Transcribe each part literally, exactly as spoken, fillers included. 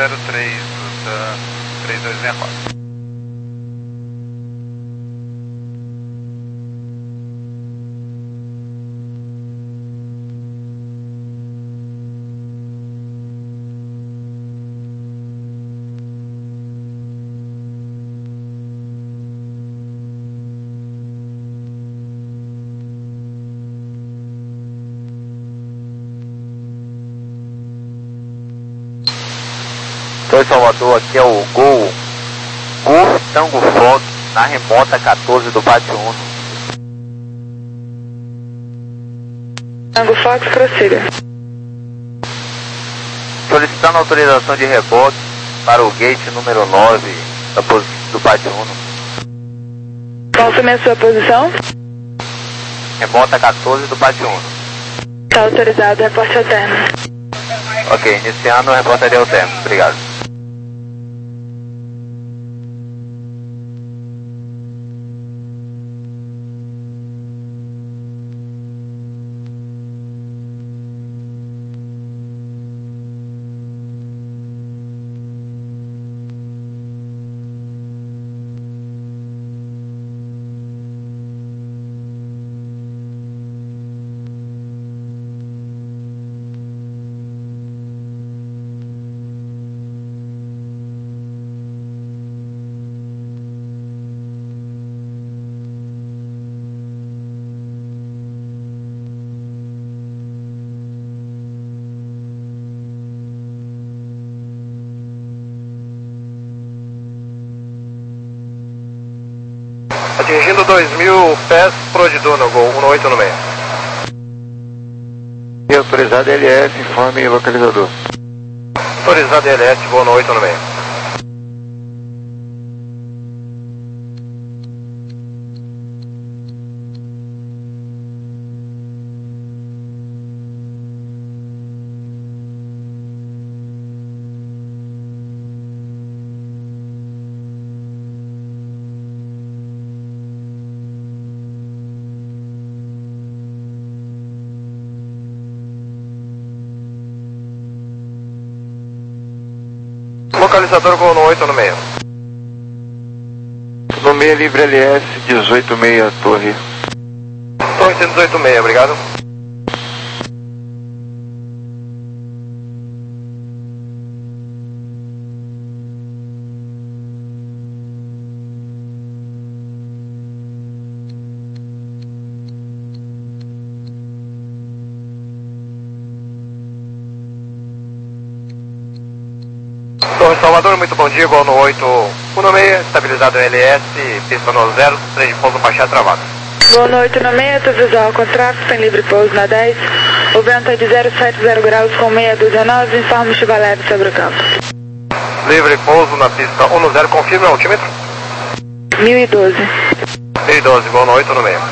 zero três, ruta três dois seis quatro. Oi Salvador, aqui é o Gol, Gol Tango Fox, na remota quatorze do Pátio Uno. Tango Fox, prossiga. Solicitando autorização de rebote para o gate número nove da posi- do Pátio Uno. Confirme a sua posição. Remota quatorze do Pátio Uno. Está autorizado, reporte ao termo. Ok, iniciando a reportaria ao termo. Obrigado. Atingindo dois mil pés, Prodidu no Gol um oito no meio. E autorizado L S, informe localizador. Autorizado L S, Gol no oito no meio. Localizador Gol no oito no meio. No meio livre L S, dezoito meia, torre. Torre cento e dezoito meia, obrigado. Torre Salvador, muito bom dia, Gol no oito, um no meio, estabilizado L S, pista no zero, trem de pouso baixar travado. Boa noite no meio, tô visual com tráfego, tem livre pouso na dez. O vento é de zero sete zero graus com meia dúzia nove, informe chuva leve sobre o campo. Livre pouso na pista um no zero, confirma o altímetro. mil e doze. mil e doze, Gol no oito no meio.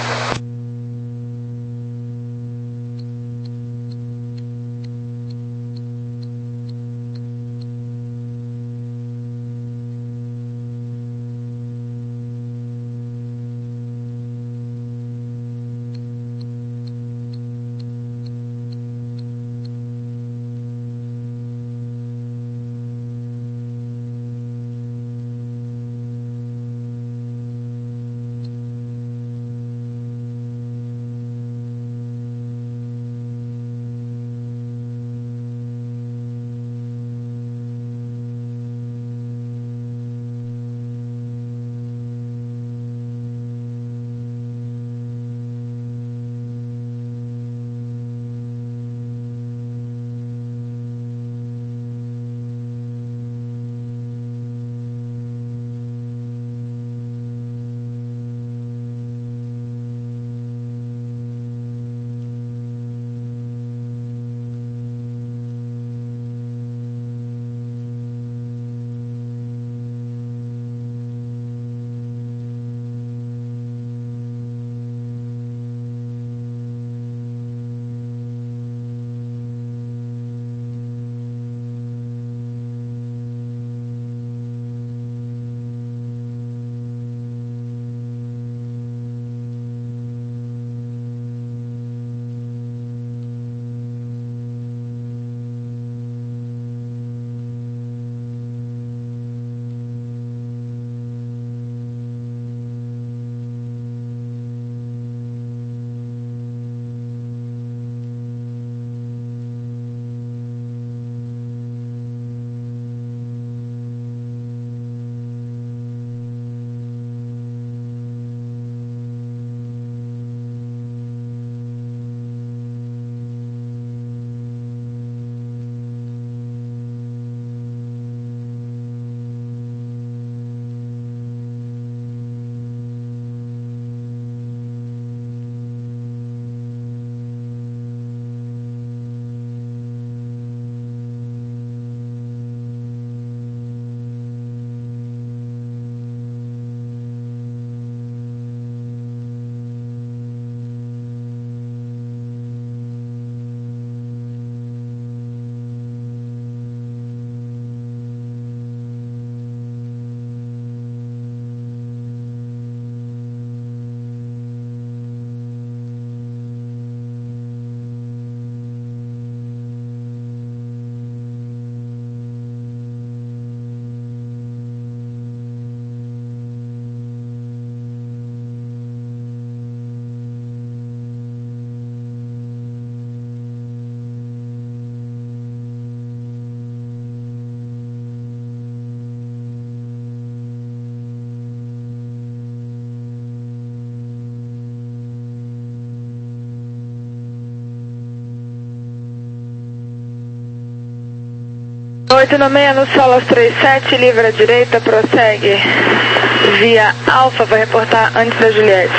oito nove seis no Solas trinta e sete, livre à direita, prossegue via Alfa, vai reportar antes da Juliette.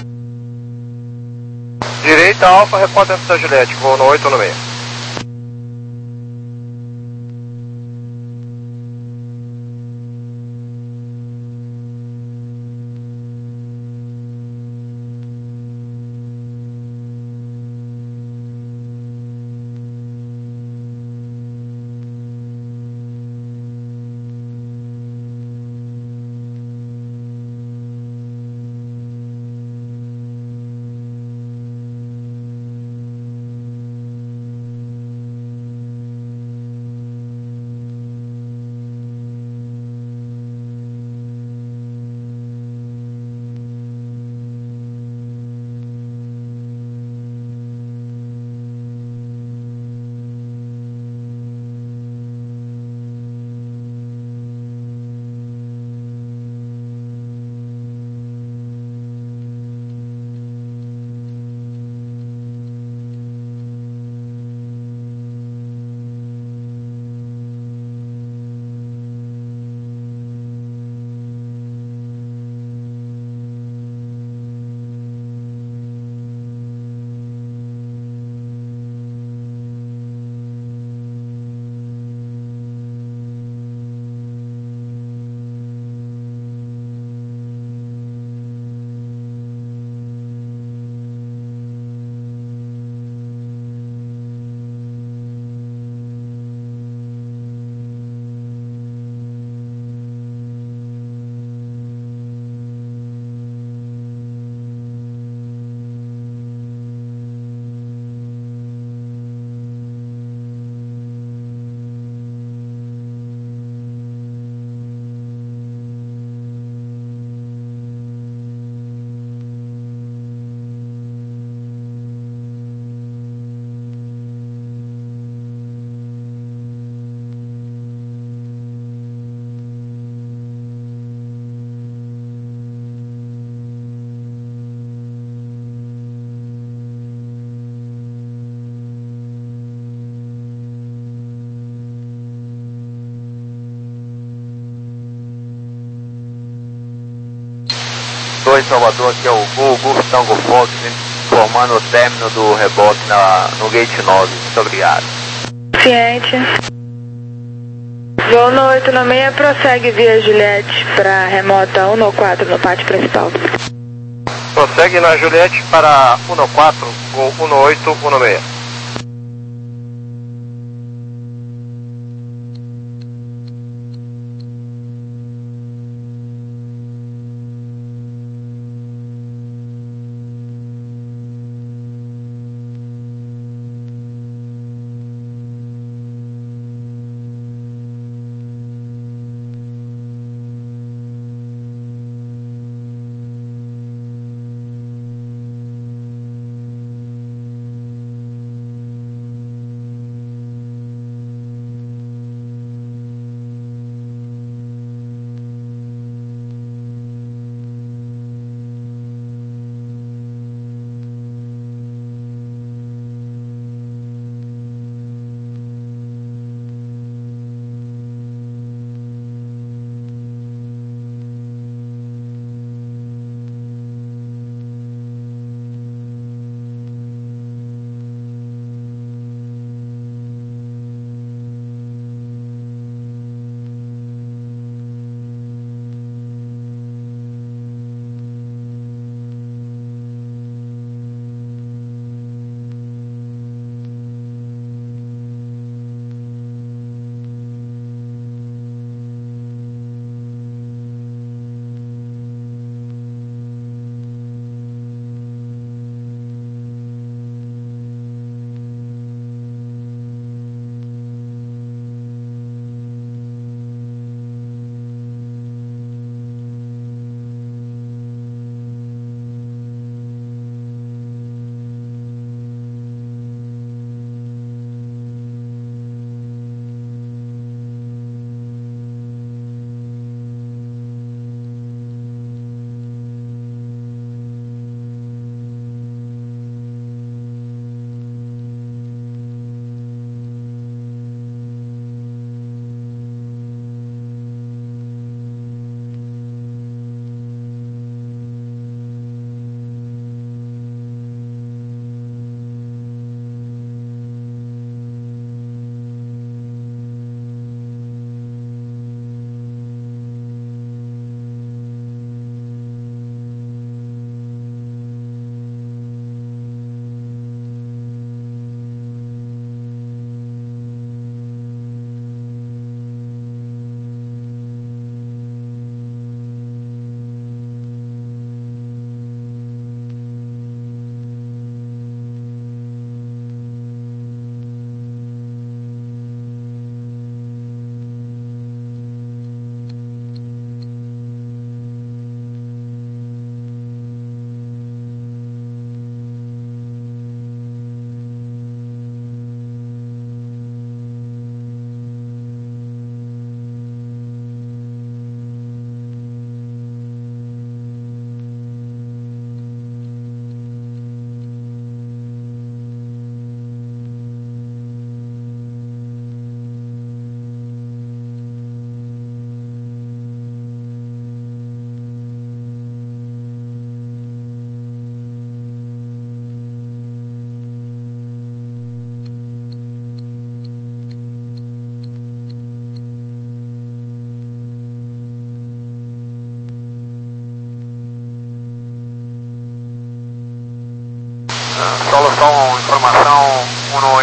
Direita, Alfa, reporta antes da Juliette, vou no oito nove seis. Torre Salvador, aqui é o Gol, Gol Tango Fox, informando o término do reboque na, no Gate nove. Muito obrigado. Ciente. Voo no oito nove seis, prossegue via Juliette para remota um quatro no pátio principal. Prossegue na Juliette para um quatro, voo um oito um seis.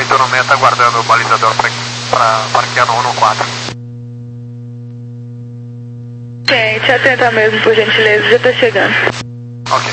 oito no meia tá aguardando o balizador para parquear no um quatro. Gente, atenta mesmo, por gentileza, já tá chegando. Ok.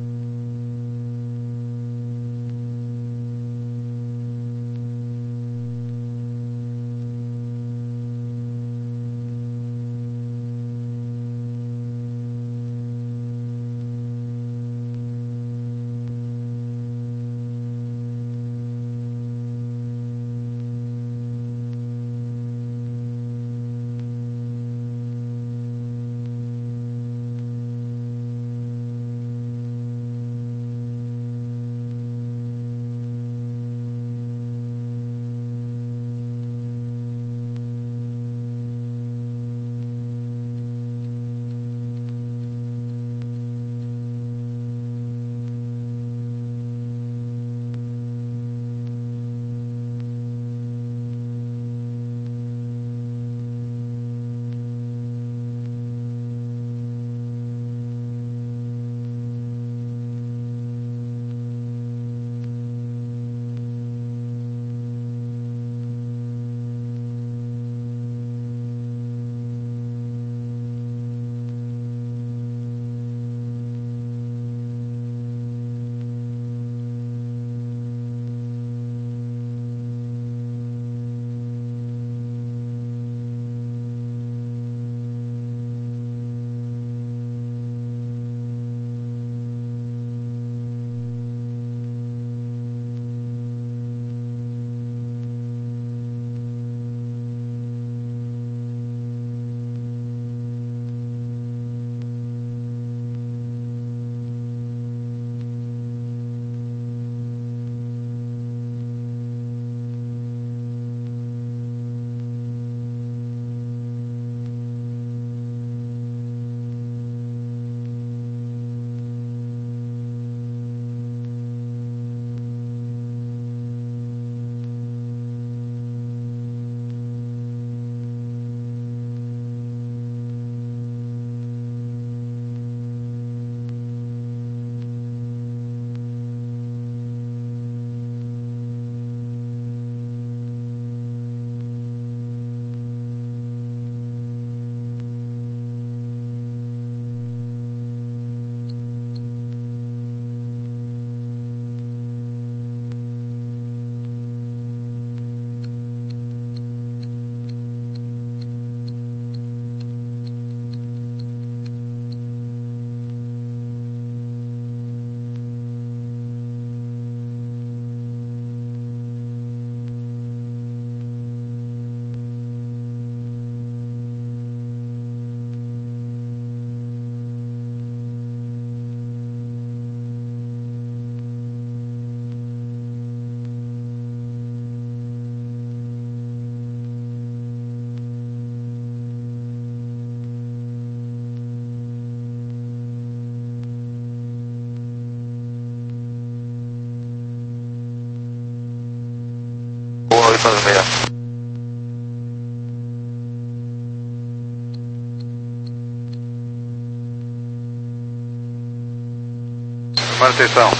Manutenção.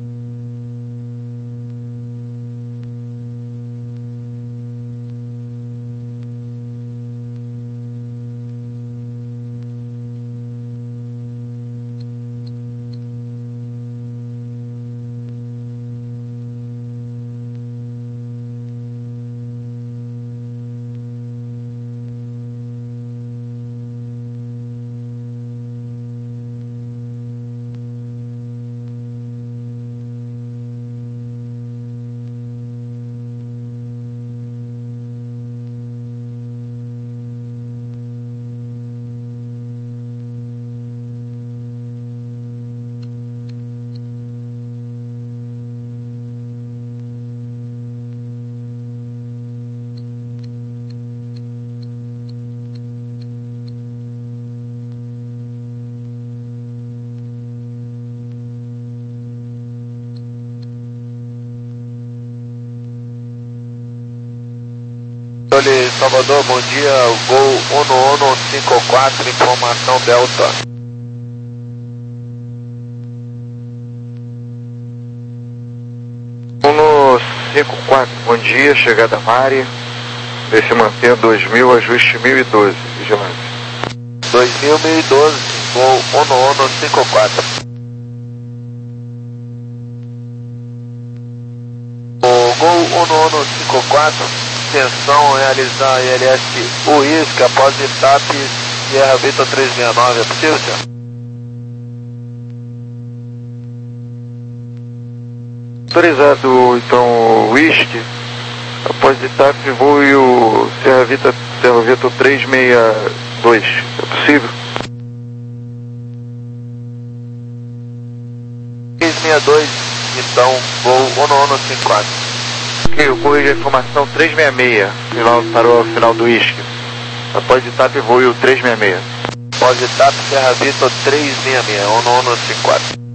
Controle Salvador, bom dia, Gol um um cinco quatro, informação Delta. um cinco quatro, bom dia, chegada Mari. Esse mantenha dois mil, ajuste mil e doze, vigilância. dois mil, mil e doze, Gol Ono Ono cinco quatro. O Gol Ono Ono cinco quatro, intenção realizar I L S Uísque após etape Sierra Vitor trezentos e sessenta e nove, é possível, senhor? Autorizado, então, Whisky, após etape, voe o Sierra Vitor, Sierra Vitor trezentos e sessenta e dois, é possível? trezentos e sessenta e dois, então, Gol Ono Ono cinco quatro. Ok, eu corrijo a informação trezentos e sessenta e seis, final, para o final do Whisky. Após etape, voe o trezentos e sessenta e seis. Após etape Sierra Vitor trezentos e sessenta e seis, Ono Ono cinco quatro.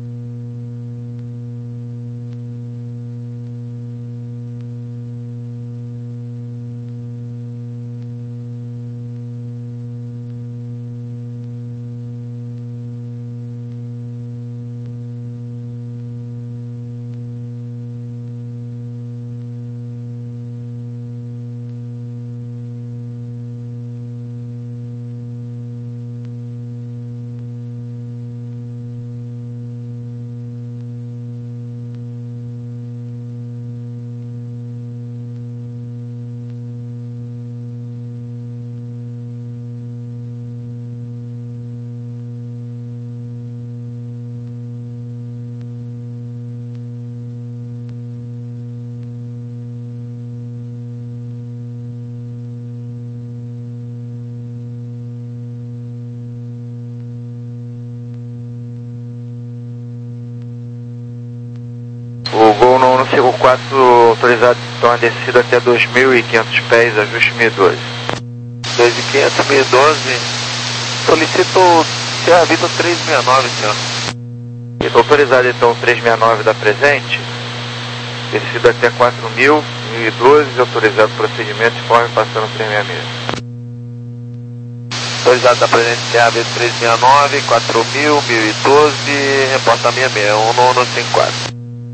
O Gol Ono Ono cinco quatro, autorizado então a descida até dois mil e quinhentos pés, ajuste mil e doze. dois mil e quinhentos, mil e doze. Solicito Sierra Vitor trezentos e sessenta e nove, senhor. E autorizado então o trezentos e sessenta e nove da presente, descida até quatro mil, mil e doze, autorizado prosseguimento informe passando trezentos e sessenta e seis. Autorizado da presente Sierra Vitor trezentos e sessenta e nove, quatro mil, mil e doze, reporta sessenta e seis, Ono Ono cinco quatro.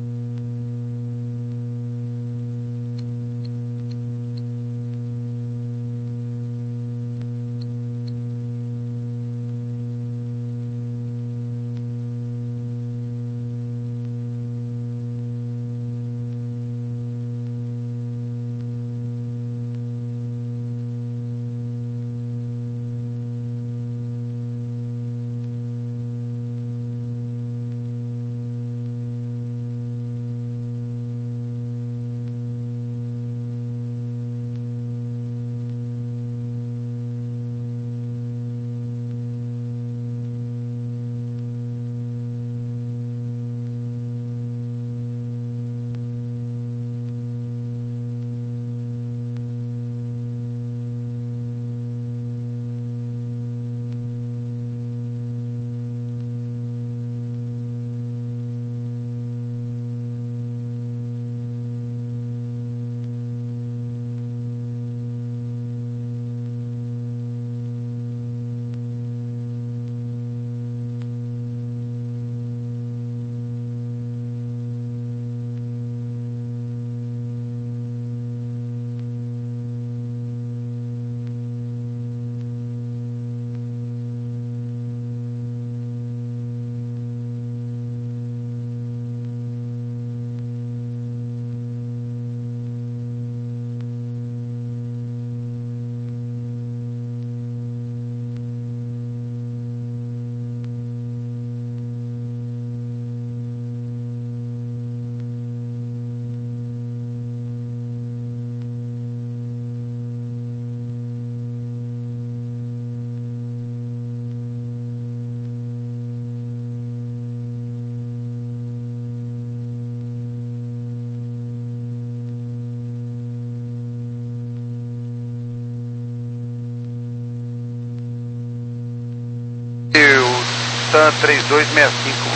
Delta três dois seis cinco,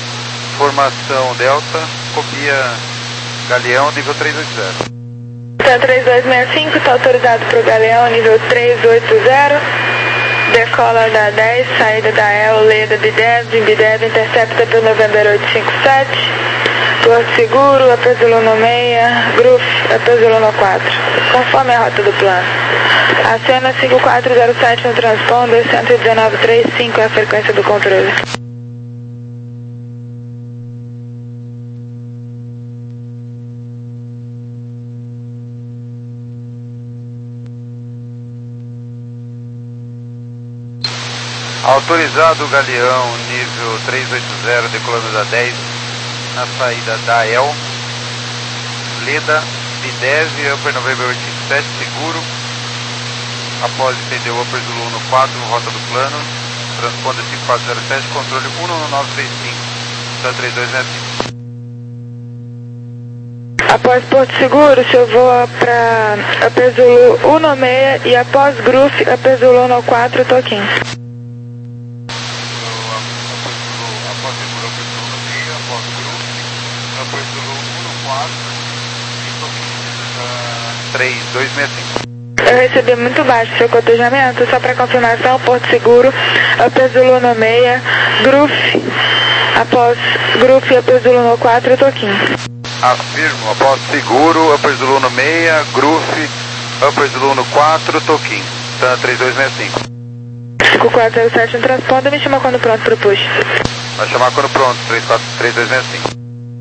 formação Delta, copia Galeão, nível três oito zero. Delta três dois seis cinco, está autorizado para o Galeão, nível três oito zero, decola da dez, saída da El, Leda, Bidev, Bidev, intercepta para o November oito cinco sete, Porto Seguro, A P Zulu no meia, Gruf, A P Zulu no quatro, conforme a rota do plano. Acena cinco quatro zero sete no transponder, cento e dezenove ponto trinta e cinco é a frequência do controle. Autorizado o Galeão, nível trezentos e oitenta, decolando da dez, na saída da E L, Leda, Bideve, Upper November oitenta e sete, seguro. Após entender o Upper Zulu no quatro, rota do plano, transponder cinco quatro zero sete, controle um nove nove três cinco, Sun três dois sete cinco. Após Porto Seguro, o senhor voa para A P Zulu um no meia e após Gruf, A P Zulu no quatro, Toquim. três dois seis cinco. Eu recebi muito baixo seu cotejamento, só para confirmação, Porto Seguro, A P Zulu no meia, Gruf, após Gruf e A P Zulu no quatro, Toquim. Afirmo, após seguro, Upper Zulu no meia, Gruf, Upper Zulu no quatro, Toquim, Sun três dois seis cinco. cinco quatro zero sete no transponder, me chama quando pronto pro push. Vai chamar quando pronto, três quatro três dois seis cinco.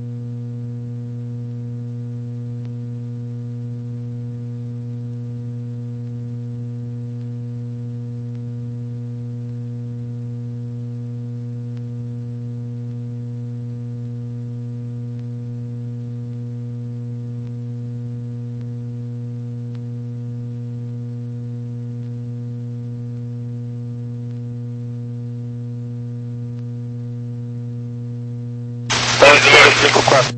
cinco quatro.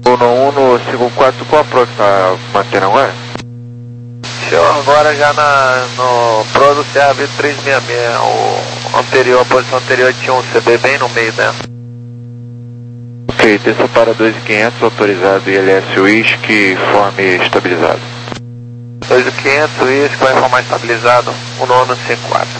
Uno Uno cinco quatro, qual a próxima tá mantendo agora? Show, agora já na, no Pro do Sierra Vitor trezentos e sessenta e seis, o anterior, a posição anterior tinha um C B bem no meio dela. Ok, desça para dois mil e quinhentos, autorizado I L S Whisky, forme estabilizado. dois mil e quinhentos, isso que vai informar estabilizado, Uno Uno cinco quatro.